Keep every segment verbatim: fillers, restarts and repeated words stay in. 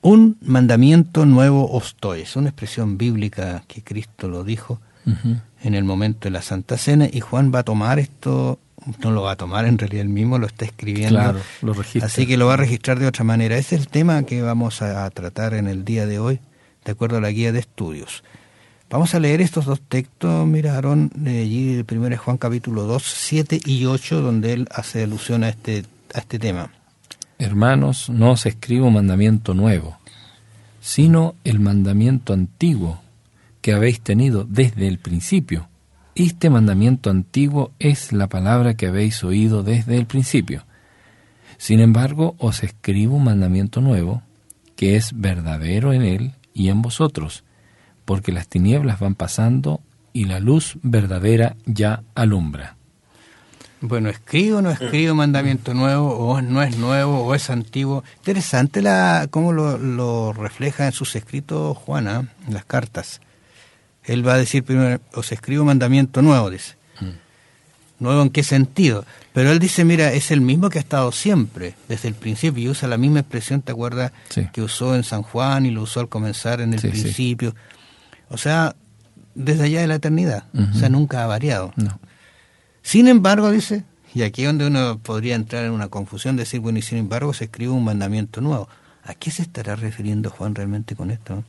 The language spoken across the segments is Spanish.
un mandamiento nuevo os doy. Es una expresión bíblica que Cristo lo dijo uh-huh. en el momento de la Santa Cena, y Juan va a tomar esto, no lo va a tomar, en realidad él mismo lo está escribiendo, claro, lo registra. Así que lo va a registrar de otra manera. Ese es el tema que vamos a tratar en el día de hoy, de acuerdo a la guía de estudios. Vamos a leer estos dos textos, mira, Aarón, de allí de primero Juan capítulo dos, siete y ocho, donde él hace alusión a este, a este tema. Hermanos, no os escribo mandamiento nuevo, sino el mandamiento antiguo que habéis tenido desde el principio. Este mandamiento antiguo es la palabra que habéis oído desde el principio. Sin embargo, os escribo un mandamiento nuevo, que es verdadero en él y en vosotros, porque las tinieblas van pasando y la luz verdadera ya alumbra. Bueno, escribo o no escribo mandamiento nuevo, o no es nuevo, o es antiguo. Interesante la cómo lo, lo refleja en sus escritos Juan, ¿eh? En las cartas. Él va a decir primero, os escribo mandamiento nuevo, dice. Mm. ¿Nuevo en qué sentido? Pero él dice, mira, es el mismo que ha estado siempre, desde el principio, y usa la misma expresión, ¿te acuerdas? Sí. Que usó en San Juan y lo usó al comenzar en el sí, principio. Sí. O sea, desde allá de la eternidad. Uh-huh. O sea, nunca ha variado. No. Sin embargo, dice, y aquí es donde uno podría entrar en una confusión, decir, bueno, y sin embargo se escribe un mandamiento nuevo. ¿A qué se estará refiriendo Juan realmente con esto?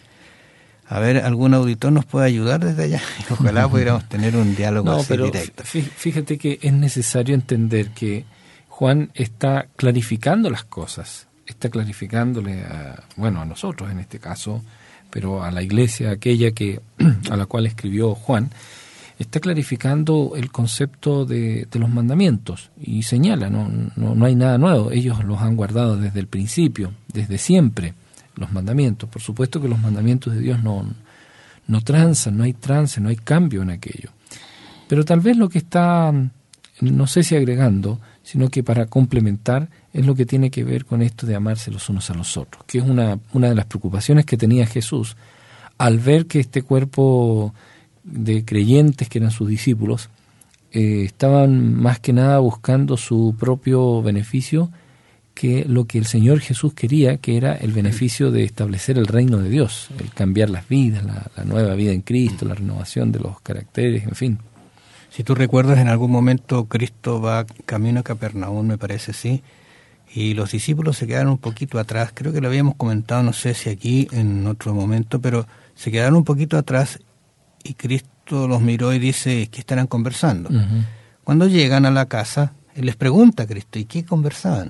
A ver, ¿algún auditor nos puede ayudar desde allá? Ojalá pudiéramos tener un diálogo no, así pero directo. Fíjate que es necesario entender que Juan está clarificando las cosas, está clarificándole a, bueno, a nosotros en este caso, pero a la iglesia aquella que a la cual escribió Juan, está clarificando el concepto de, de los mandamientos y señala, no, no, no hay nada nuevo, ellos los han guardado desde el principio, desde siempre, los mandamientos. Por supuesto que los mandamientos de Dios no, no transan, no hay trance, no hay cambio en aquello. Pero tal vez lo que está, no sé si agregando, sino que para complementar, es lo que tiene que ver con esto de amarse los unos a los otros, que es una, una de las preocupaciones que tenía Jesús al ver que este cuerpo de creyentes que eran sus discípulos eh, estaban más que nada buscando su propio beneficio, que lo que el Señor Jesús quería, que era el beneficio de establecer el reino de Dios, el cambiar las vidas, la, la nueva vida en Cristo, la renovación de los caracteres, en fin. Si tú recuerdas, en algún momento Cristo va camino a Capernaum, me parece, sí, y los discípulos se quedaron un poquito atrás. Creo que lo habíamos comentado, no sé si aquí en otro momento, pero se quedaron un poquito atrás y Cristo los miró y dice, ¿qué estarán conversando? Uh-huh. Cuando llegan a la casa, él les pregunta a Cristo, ¿y qué conversaban?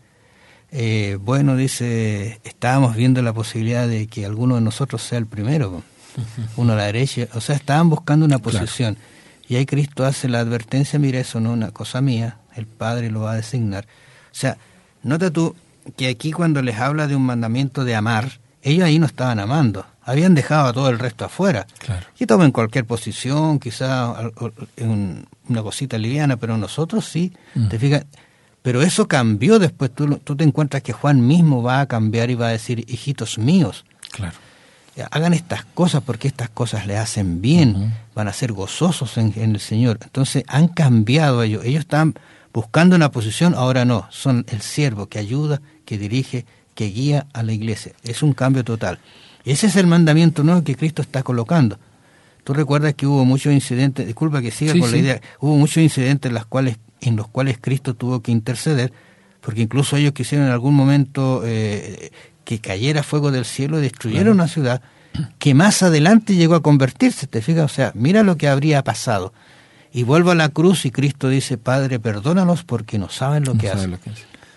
Eh, bueno, dice, estábamos viendo la posibilidad de que alguno de nosotros sea el primero, uh-huh. uno a la derecha, o sea, estaban buscando una posición. Claro. Y ahí Cristo hace la advertencia, mira, eso no es una cosa mía, el Padre lo va a designar. O sea, nota tú que aquí cuando les habla de un mandamiento de amar, ellos ahí no estaban amando, habían dejado a todo el resto afuera. Claro. Y tomen cualquier posición, quizá un, una cosita liviana, pero nosotros sí, mm. te fijas. Pero eso cambió después, tú, tú te encuentras que Juan mismo va a cambiar y va a decir, hijitos míos, claro. hagan estas cosas porque estas cosas le hacen bien, uh-huh. van a ser gozosos en, en el Señor. Entonces han cambiado ellos, ellos están buscando una posición, ahora no, son el siervo que ayuda, que dirige, que guía a la iglesia. Es un cambio total. Ese es el mandamiento nuevo que Cristo está colocando. Tú recuerdas que hubo muchos incidentes, disculpa que siga sí, con sí. la idea, hubo muchos incidentes en los cuales en los cuales Cristo tuvo que interceder, porque incluso ellos quisieron en algún momento eh, que cayera fuego del cielo y destruyera claro. una ciudad que más adelante llegó a convertirse, ¿te fijas? O sea, mira lo que habría pasado. Y vuelvo a la cruz y Cristo dice, Padre, perdónalos porque no saben lo no que saben hacen. Lo que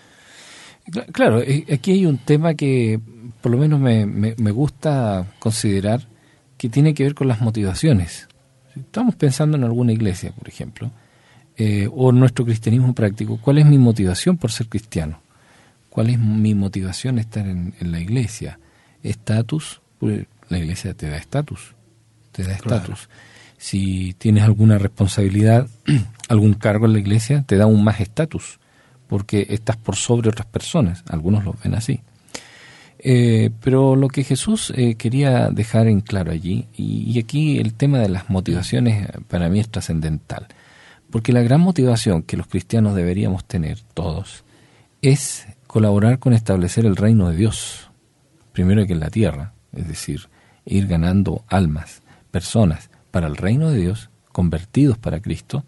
hacen. Claro, aquí hay un tema que por lo menos me, me, me gusta considerar que tiene que ver con las motivaciones. Si estamos pensando en alguna iglesia, por ejemplo, eh, o en nuestro cristianismo práctico, ¿cuál es mi motivación por ser cristiano? ¿Cuál es mi motivación estar en, en la iglesia? ¿Estatus? Pues la iglesia te da estatus, te da estatus. Claro. Si tienes alguna responsabilidad, algún cargo en la iglesia, te da aún más estatus, porque estás por sobre otras personas. Algunos lo ven así. Eh, pero lo que Jesús eh, quería dejar en claro allí, y, y aquí el tema de las motivaciones para mí es trascendental, porque la gran motivación que los cristianos deberíamos tener todos es colaborar con establecer el reino de Dios, primero que en la tierra, es decir, ir ganando almas, personas para el reino de Dios, convertidos para Cristo,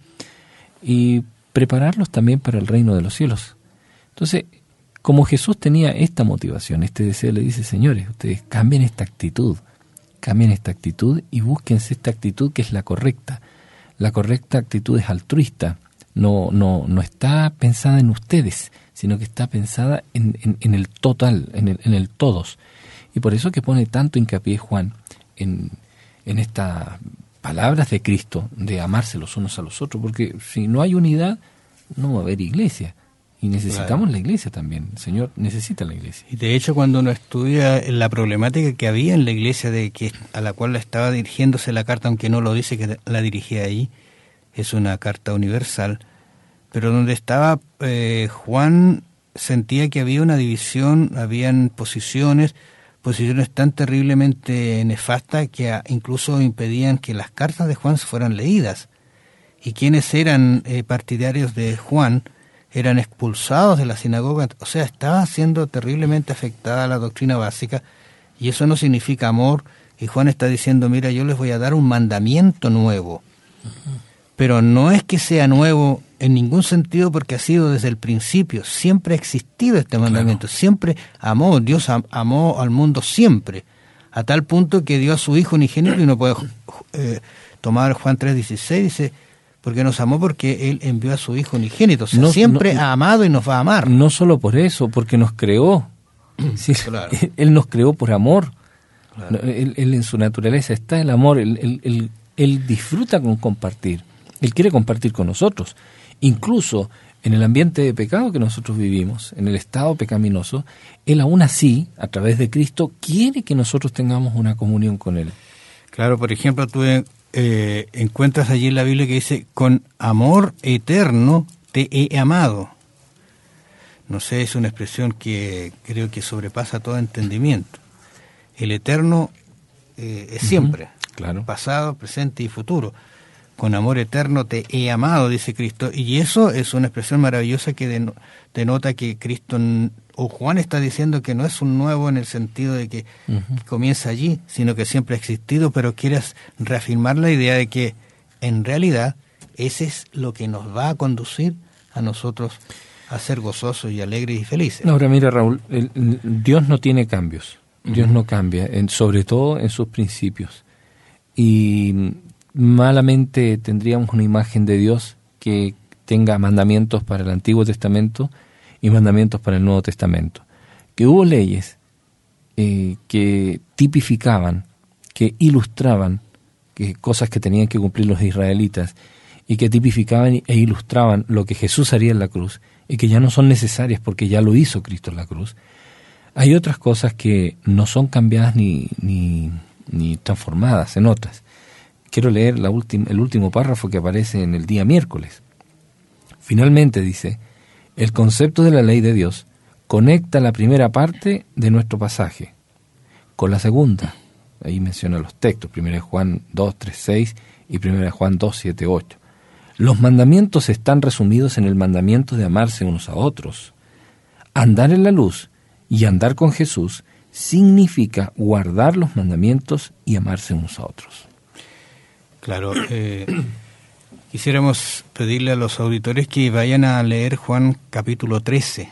y prepararlos también para el reino de los cielos. Entonces, como Jesús tenía esta motivación, este deseo, le dice, señores, ustedes cambien esta actitud, cambien esta actitud y búsquense esta actitud que es la correcta. La correcta actitud es altruista, no, no, no está pensada en ustedes, sino que está pensada en, en, en el total, en el, en el todos. Y por eso que pone tanto hincapié Juan en, en estas palabras de Cristo, de amarse los unos a los otros, porque si no hay unidad, no va a haber iglesia. Y necesitamos claro. la iglesia también. El Señor necesita la iglesia. Y de hecho, cuando uno estudia la problemática que había en la iglesia de que a la cual estaba dirigiéndose la carta, aunque no lo dice que la dirigía ahí, es una carta universal, pero donde estaba eh, Juan sentía que había una división, habían posiciones, posiciones tan terriblemente nefastas que a, incluso impedían que las cartas de Juan fueran leídas. Y quienes eran eh, partidarios de Juan eran expulsados de la sinagoga, o sea, estaba siendo terriblemente afectada la doctrina básica, y eso no significa amor, y Juan está diciendo, mira, yo les voy a dar un mandamiento nuevo, uh-huh. pero no es que sea nuevo en ningún sentido porque ha sido desde el principio, siempre ha existido este mandamiento, claro. siempre amó, Dios am- amó al mundo siempre, a tal punto que dio a su Hijo unigénito, y uno puede eh, tomar Juan tres dieciséis, dice, porque nos amó porque Él envió a su Hijo unigénito. O sea, no, siempre no, ha amado y nos va a amar. No solo por eso, porque nos creó. Sí, claro. Él nos creó por amor. Claro. Él, él en su naturaleza está el amor. Él, él, él, él disfruta con compartir. Él quiere compartir con nosotros. Incluso en el ambiente de pecado que nosotros vivimos, en el estado pecaminoso, Él aún así, a través de Cristo, quiere que nosotros tengamos una comunión con Él. Claro, por ejemplo, tú Eh, encuentras allí en la Biblia que dice, con amor eterno te he amado. No sé, es una expresión que creo que sobrepasa todo entendimiento. El eterno eh, es siempre, uh-huh, claro. pasado, presente y futuro. Con amor eterno te he amado, dice Cristo, y eso es una expresión maravillosa que den- denota que Cristo, o Juan está diciendo que no es un nuevo en el sentido de que, uh-huh. que comienza allí, sino que siempre ha existido, pero quieres reafirmar la idea de que en realidad ese es lo que nos va a conducir a nosotros a ser gozosos y alegres y felices. Ahora mira, Raúl, el, el, Dios no tiene cambios, Dios uh-huh. no cambia, en, sobre todo en sus principios, y malamente tendríamos una imagen de Dios que tenga mandamientos para el Antiguo Testamento y mandamientos para el Nuevo Testamento. Que hubo leyes eh, que tipificaban, que ilustraban que cosas que tenían que cumplir los israelitas, y que tipificaban e ilustraban lo que Jesús haría en la cruz, y que ya no son necesarias porque ya lo hizo Cristo en la cruz. Hay otras cosas que no son cambiadas ni, ni, ni transformadas en otras. Quiero leer la ultim- el último párrafo que aparece en el día miércoles. Finalmente dice, el concepto de la ley de Dios conecta la primera parte de nuestro pasaje con la segunda. Ahí menciona los textos, primera Juan dos, tres, seis y primera Juan dos, siete, ocho. Los mandamientos están resumidos en el mandamiento de amarse unos a otros. Andar en la luz y andar con Jesús significa guardar los mandamientos y amarse unos a otros. Claro, eh, quisiéramos pedirle a los auditores que vayan a leer Juan capítulo trece.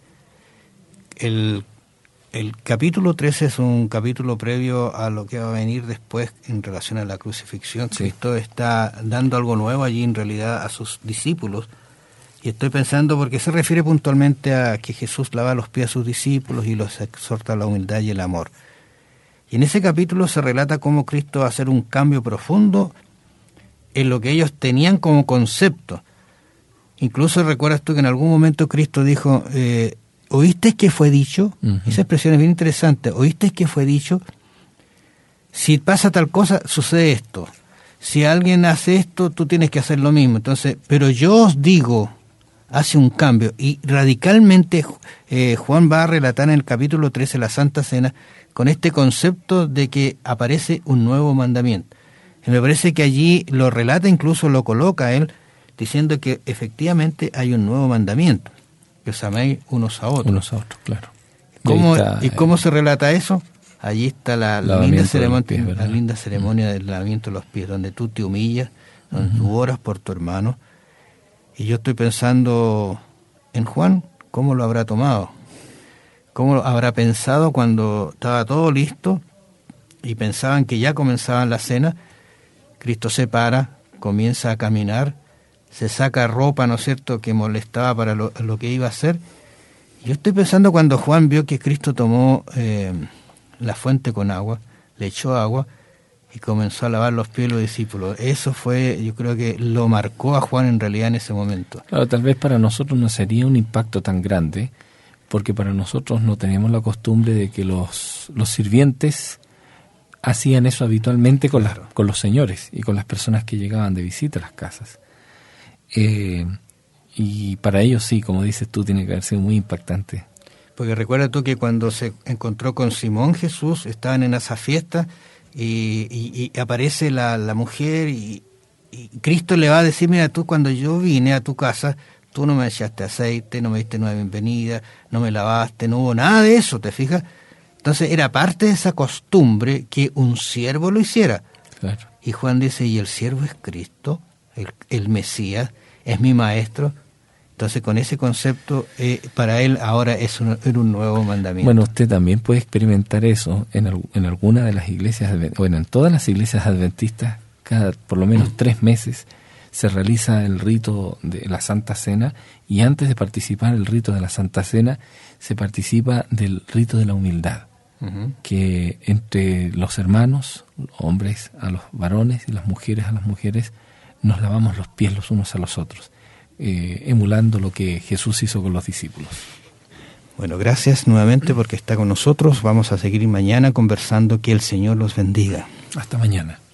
El, el capítulo trece es un capítulo previo a lo que va a venir después en relación a la crucifixión. Sí. Cristo está dando algo nuevo allí en realidad a sus discípulos. Y estoy pensando porque se refiere puntualmente a que Jesús lava los pies a sus discípulos y los exhorta a la humildad y el amor. Y en ese capítulo se relata cómo Cristo va a hacer un cambio profundo en lo que ellos tenían como concepto. Incluso recuerdas tú que en algún momento Cristo dijo, eh, ¿oíste que fue dicho? Uh-huh. Esa expresión es bien interesante. ¿Oíste que fue dicho? Si pasa tal cosa, sucede esto. Si alguien hace esto, tú tienes que hacer lo mismo. Entonces, pero yo os digo, hace un cambio. Y radicalmente eh, Juan va a relatar en el capítulo trece, la Santa Cena, con este concepto de que aparece un nuevo mandamiento. Y me parece que allí lo relata, incluso lo coloca él, diciendo que efectivamente hay un nuevo mandamiento, que os améis unos a otros. Unos a otros, claro. cómo, está, ¿y cómo se relata eso? Allí está la, la, linda, ceremonia, pies, la linda ceremonia del lavamiento de los pies, donde tú te humillas, donde uh-huh. tú oras por tu hermano. Y yo estoy pensando en Juan, ¿cómo lo habrá tomado? ¿Cómo lo habrá pensado cuando estaba todo listo y pensaban que ya comenzaban la cena? Cristo se para, comienza a caminar, se saca ropa, ¿no es cierto?, que molestaba para lo, lo que iba a hacer. Yo estoy pensando cuando Juan vio que Cristo tomó eh, la fuente con agua, le echó agua y comenzó a lavar los pies de los discípulos. Eso fue, yo creo que lo marcó a Juan en realidad en ese momento. Claro, tal vez para nosotros no sería un impacto tan grande, porque para nosotros no tenemos la costumbre de que los, los sirvientes hacían eso habitualmente con, claro. las, con los señores y con las personas que llegaban de visita a las casas. Eh, y para ellos sí, como dices tú, tiene que haber sido muy impactante. Porque recuerda tú que cuando se encontró con Simón Jesús, estaban en esa fiesta y, y, y aparece la, la mujer y, y Cristo le va a decir, mira, tú cuando yo vine a tu casa, tú no me echaste aceite, no me diste una bienvenida, no me lavaste, no hubo nada de eso, ¿te fijas? Entonces era parte de esa costumbre que un siervo lo hiciera. Claro. Y Juan dice, y el siervo es Cristo, el, el Mesías, es mi maestro. Entonces con ese concepto, eh, para él ahora es un, era un nuevo mandamiento. Bueno, usted también puede experimentar eso en, en alguna de las iglesias, bueno, en todas las iglesias adventistas, cada por lo menos tres meses se realiza el rito de la Santa Cena, y antes de participar del rito de la Santa Cena se participa del rito de la humildad, uh-huh. que entre los hermanos, hombres a los varones y las mujeres a las mujeres, nos lavamos los pies los unos a los otros, eh, emulando lo que Jesús hizo con los discípulos. Bueno, gracias nuevamente porque está con nosotros. Vamos a seguir mañana conversando. Que el Señor los bendiga. Hasta mañana.